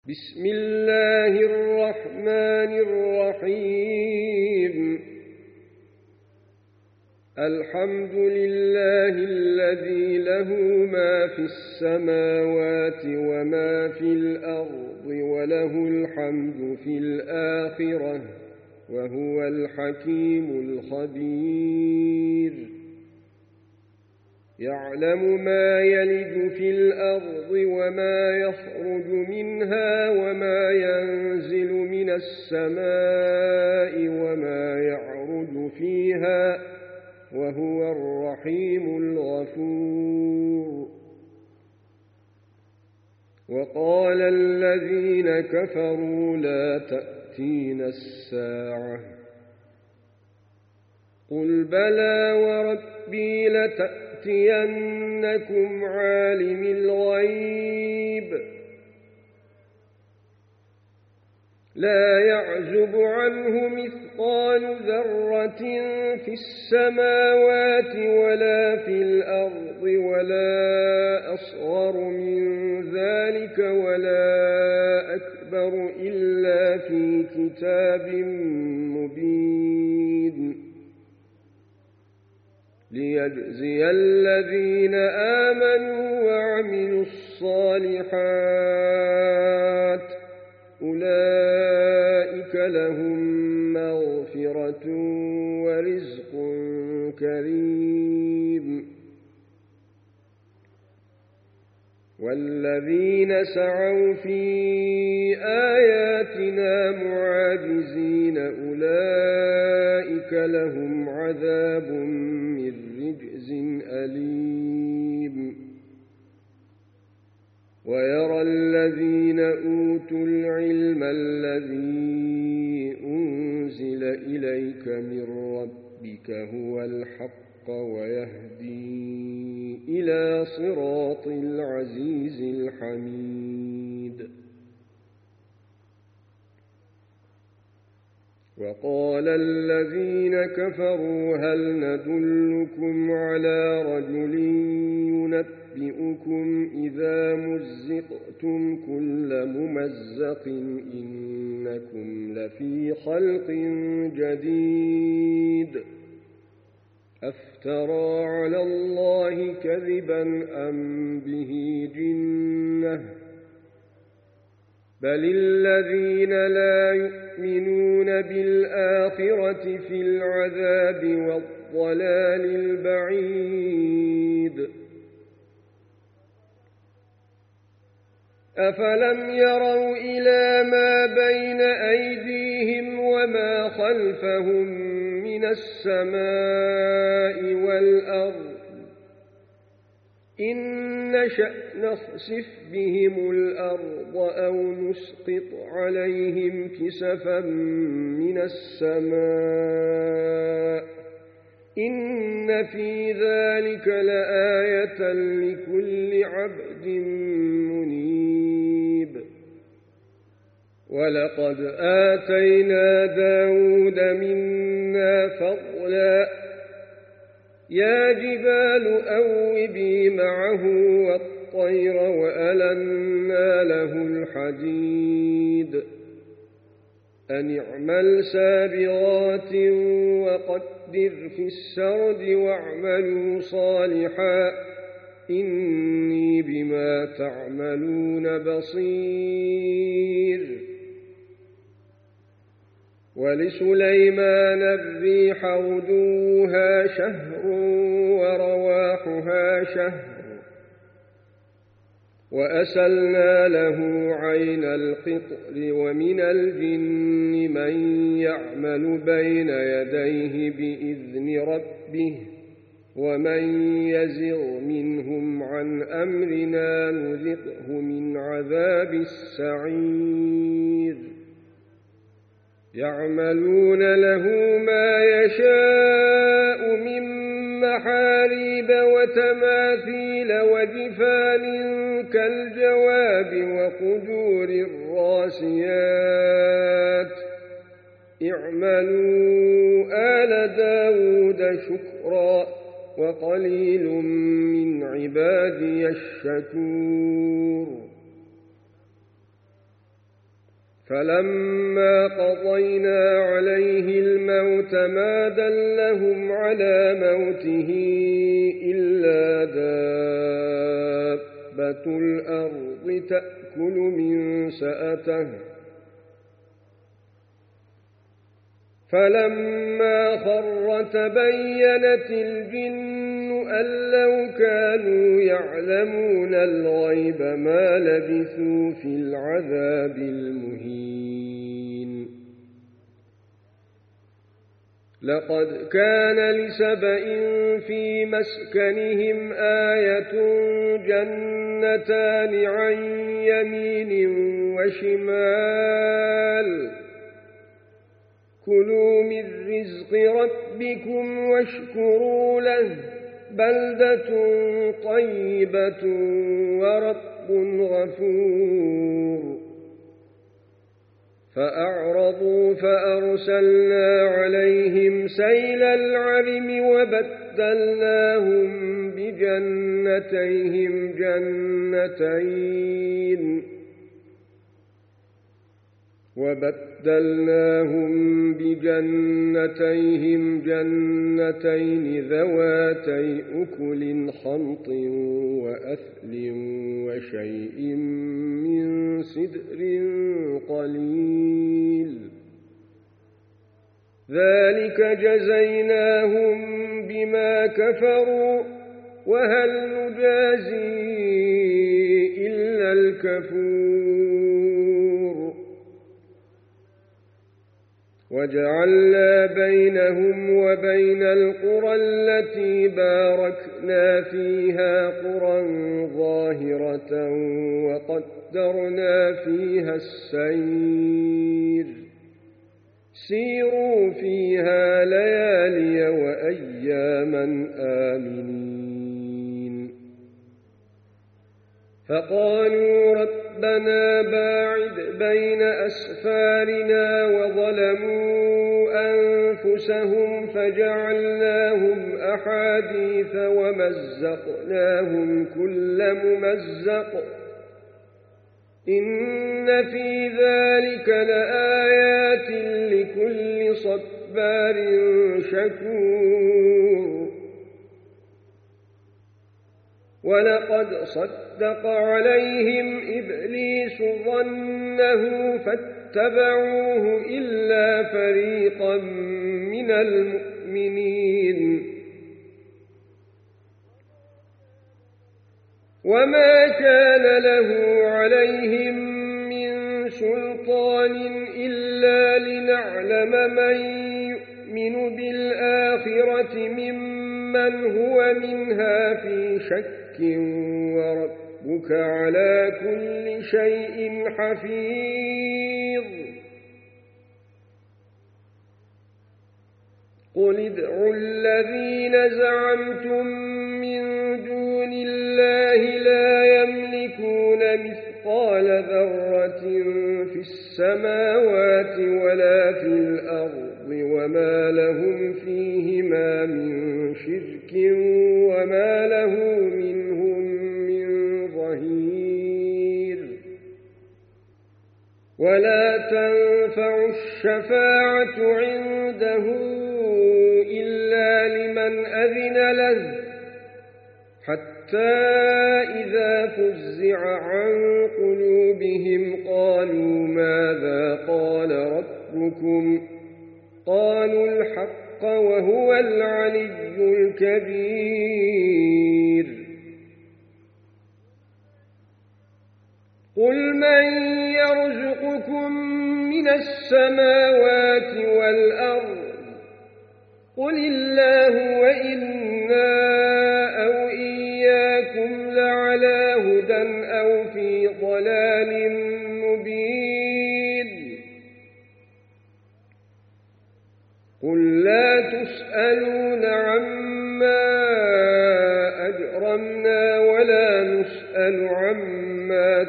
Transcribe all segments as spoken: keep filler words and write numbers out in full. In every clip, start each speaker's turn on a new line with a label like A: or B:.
A: بسم الله الرحمن الرحيم. الحمد لله الذي له ما في السماوات وما في الأرض وله الحمد في الآخرة وهو الحكيم الخبير. يعلم ما يلج في الأرض وما يخرج منها وما ينزل من السماء وما يعرج فيها وهو الرحيم الغفور. وقال الذين كفروا لا تأتينا الساعة قل بلى وربي لتأتينكم عالم الغيب لا يعزب عنه مثقال ذرة في السماوات ولا في الأرض ولا أصغر من ذلك ولا أكبر إلا في كتاب مبين. ليجزي الذين آمنوا وعملوا الصالحات أولئك لهم مغفرة ورزق كريم. والذين سعوا في آياتنا معاجزين أولئك لهم عذاب من رجز أليم. ويرى الذين أوتوا العلم الذي أنزل إليك من ربك هو الحق ويهدي إلى صراط العزيز الحميد. وقال الذين كفروا هل ندلكم على رجل ينبئكم إذا مزقتم كل ممزق إنكم لفي خلق جديد أفترى على الله كذبا أم به جنة بل الذين لا يؤمنون بالآخرة في العذاب والضلال البعيد. أفلم يروا إلى ما بين أيديهم وما خلفهم من السماء والأرض إن نشأ نخسف بهم الأرض أو نسقط عليهم كسفا من السماء إن في ذلك لآية لكل عبد منيب. ولقد آتينا داود منا فضلا يا جبال أوبي معه والطير وألنا له الحديد أن اعمل سابغات وقدر في السرد واعملوا صالحا إني بما تعملون بصير. ولسليمان الريح غدوها شهر ورواحها شهر وأسلنا له عين القطر ومن الجن من يعمل بين يديه بإذن ربه ومن يزغ منهم عن أمرنا نذقه من عذاب السعير. يعملون له ما يشاء من محاريب وتماثيل وجفان كالجواب وقدور الراسيات اعملوا آل داود شكرا وقليل من عبادي الشكور. فلما قضينا عليه الموت ما دلهم على موته إلا دابة الأرض تأكل من سأته فلما خر تبينت الجن أن لو كانوا يعلمون الغيب ما لبثوا في العذاب المهين لقد كان لسبإ في مسكنهم آية جنتان عن يمين وشمال كلوا من رزق ربكم واشكروا له بلدة طيبة ورب غفور فأعرضوا فأرسلنا عليهم سيل العرم وبدلناهم بجنتيهم جنتين وبدلناهم بجنتيهم جنتين ذواتي أكل خمط وأثل وشيء من سدر قليل ذلك جزيناهم بما كفروا وهل نجازي إلا الكفور وجعلنا بينهم وبين القرى التي باركنا فيها قرى ظاهرة وقدرنا فيها السير سيروا فيها ليالي وأياما آمنين فقالوا ربنا باعد بين أسفارنا وظلموا أنفسهم فجعلناهم أحاديث ومزقناهم كل ممزق إن في ذلك لآيات لكل صبار شكور ولقد صدق عليهم إبليس ظنه فاتبعوه إلا فريقا من المؤمنين وما كان له عليهم من سلطان إلا لنعلم من يؤمن بالآخرة ممن هو منها في شك وربك على كل شيء حفيظ قل ادعوا الذين زعمتم من دون الله لا يملكون مثقال ذرة في السماوات ولا في الأرض وما لهم فيهما من شرك وما له منهم من ظهير ولا تنفع الشفاعة عنده إلا لمن أذن له حتى إذا فزع عن قلوبهم قالوا ماذا قال ربكم قالوا الحق وهو العلي الكبير قل من يرزقكم من السماوات والأرض قل الله وإنا أو إياكم لعلى هدى أو في ضلال مبين قل لا تسألون عما أجرمنا ولا نسأل عما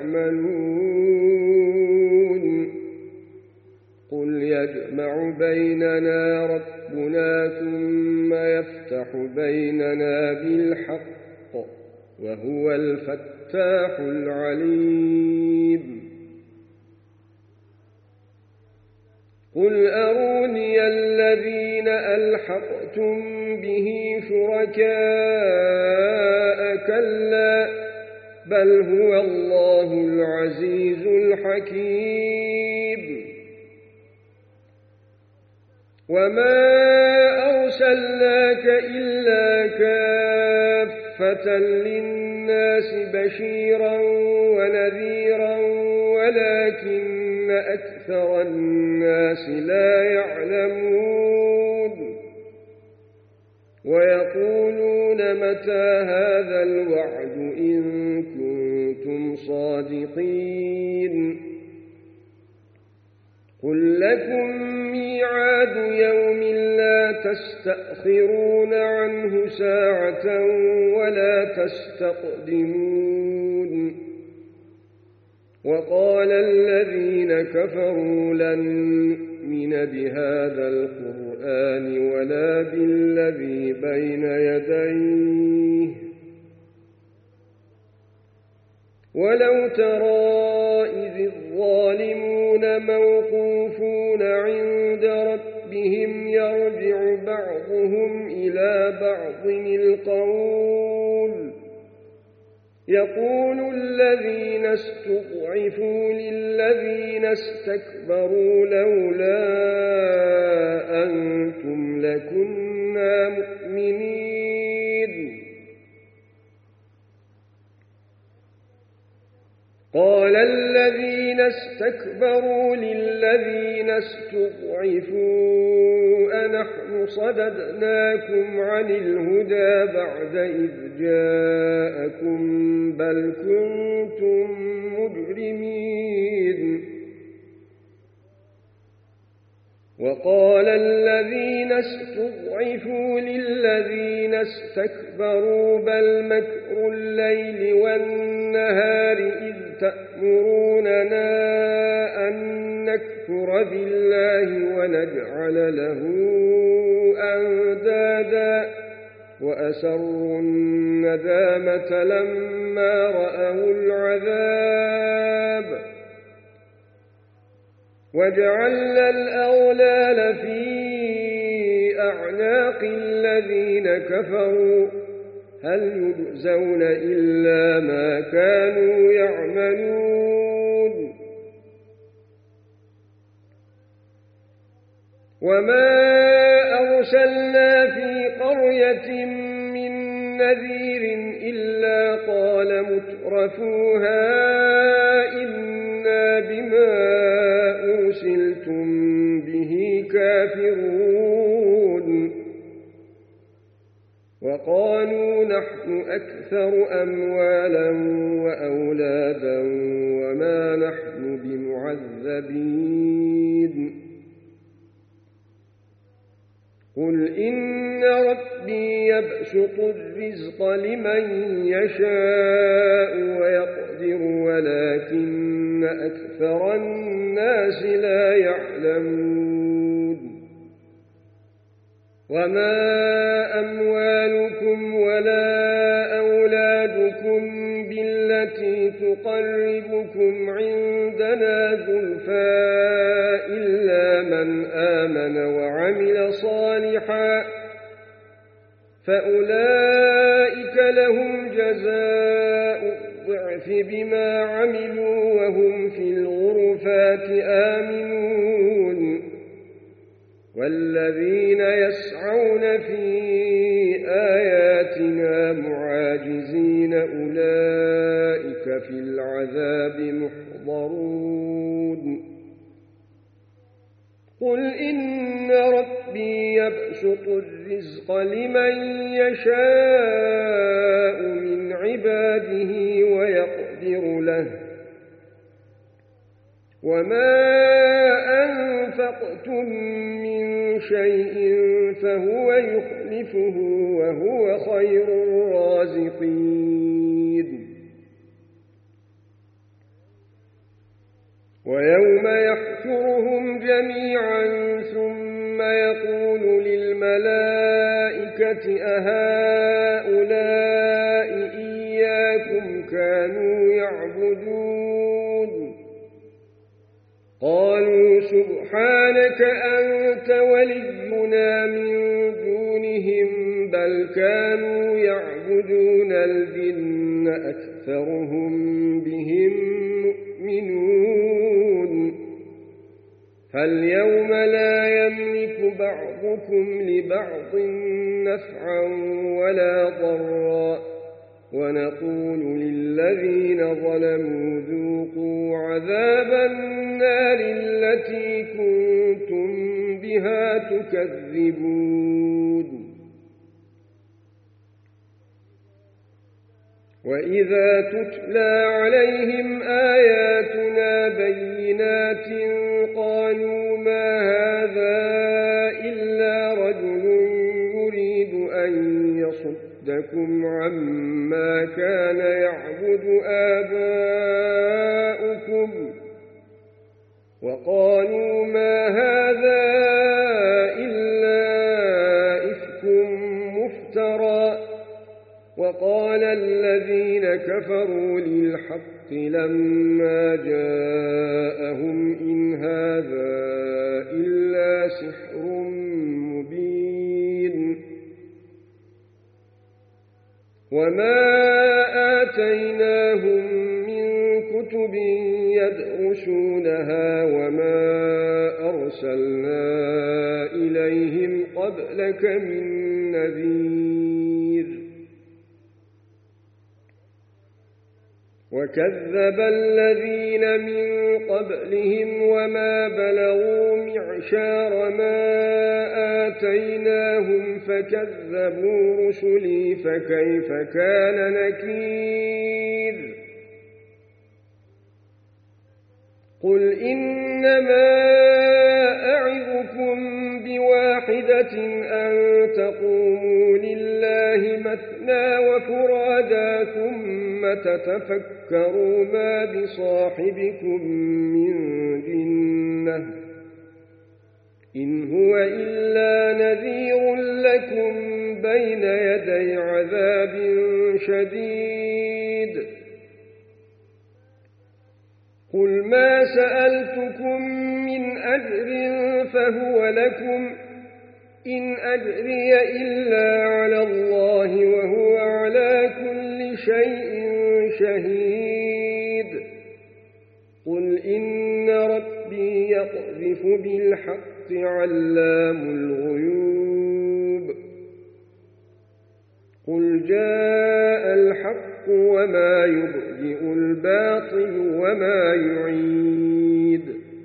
A: تعملون قل يجمع بيننا ربنا ثم يفتح بيننا بالحق وهو الفتاح العليم قل أروني الذين ألحقتم به شركاء كلا بل هو الله العزيز الحكيم وما أرسلناك إلا كافة للناس بشيرا ونذيرا ولكن أكثر الناس لا يعلمون ويقولون متى هذا الوعد إن كنتم صادقين قل لكم ميعاد يوم لا تستأخرون عنه ساعة ولا تستقدمون وقال الذين كفروا لن نؤمن بهذا القرآن ولا بالذي بين يديه ولو ترى إذ الظالمون موقوفون عند ربهم يرجع بعضهم إلى بعض القول يقول الذين استضعفوا للذين استكبروا لولا أنتم لكنا مؤمنين قال الذين استكبروا للذين استضعفوا أنحن صددناكم عن الهدى بعد إذ جاءكم بل كنتم مجرمين وقال الذين استضعفوا للذين استكبروا بل مكر الليل والنهار إذ تأمروننا أن نكفر بالله ونجعل له أندادا وأسروا الندامة لما رأوا العذاب وجعلنا الأغلال في أعناق الذين كفروا هل يجزون إلا ما كانوا يعملون وما أرسلنا في قرية من نذير إلا قال مترفوها إنا بما أرسلتم به كافرون وقالوا نحن أكثر أموالا وأولادا وما نحن بمعذبين قل إن ربي يبسط الرزق لمن يشاء ويقدر ولكن أكثر الناس لا يعلمون وما أموالكم ولا أولادكم بالتي تقربكم عندنا زلفى إلا من آمن وعمل صالحا فأولئك لهم جزاء الضعف بما عملوا وهم في الغرفات آمنون والذين يسعون في آياتنا معاجزين أولئك في العذاب محضرون قل إن ربي يبسط الرزق لمن يشاء من عباده ويقدر له وما أنفقتم من شيء فهو يخلفه وهو خير الرازقين ويوم يحشرهم جميعا ثم يقول للملائكة أهؤلاء إياكم كانوا يعبدون قالوا سبحانك أنت ولينا من دونهم بل كانوا يعبدون الجن أكثرهم بهم مؤمنون فاليوم لا يملك بعضكم لبعض نفعا ولا ضرا ونقول للذين ظلموا ذوقوا عذاب النار التي كنتم بها تكذبون وإذا تتلى عليهم آياتنا بينات قالوا ما هذا إلا رجل يريد أن يصدكم عما كان يعبد آباؤكم وقالوا ما هذا إلا إفك مفترى وقال الذين كفروا للحق لما جاءهم إن هذا إلا سحر مبين وما آتيناهم من كتب يدرسونها وما أرسلنا إليهم قبلك من نذير وكذب الذين من قبلهم وما بلغوا معشار ما آتيناهم فكذبوا رسلي فكيف كان نكير قل إنما أعظكم بواحدة أن تقوموا لله مثنى وفرادا ثم تتفكروا ما بصاحبكم من جنة إن هو إلا نذير لكم بين يدي عذاب شديد قل ما سألتكم من أجر فهو لكم إن أجري إلا على الله وهو على كل شيء شهيد قل إن ربي يقذف بالحق علام الغيوب قل جاء الحق وما يبدئ الباطل وما يعيد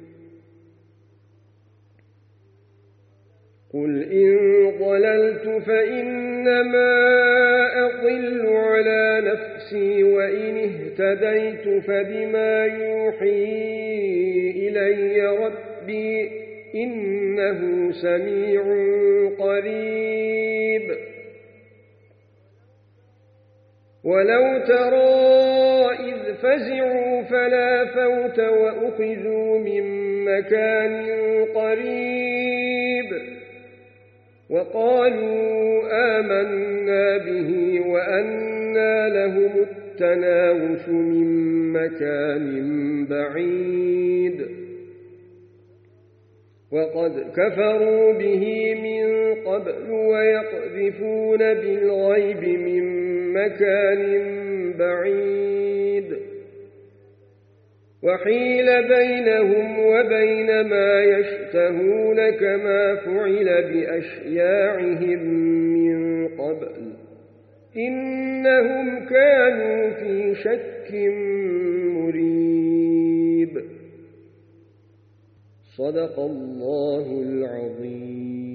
A: قل إن ضللت فإنما أضل على نفسي وإن اهتديت فبما يوحي إلي ربي إنه سميع قريب ولو ترى إذ فزعوا فلا فوت وأخذوا من مكان قريب وقالوا آمنا به وأنى لهم التناوش من مكان بعيد وقد كفروا به من قبل ويقذفون بالغيب من مكان بعيد وحيل بينهم وبين ما يشتهون كما فعل بأشياعهم من قبل إنهم كانوا في شك مريب صدق الله العظيم.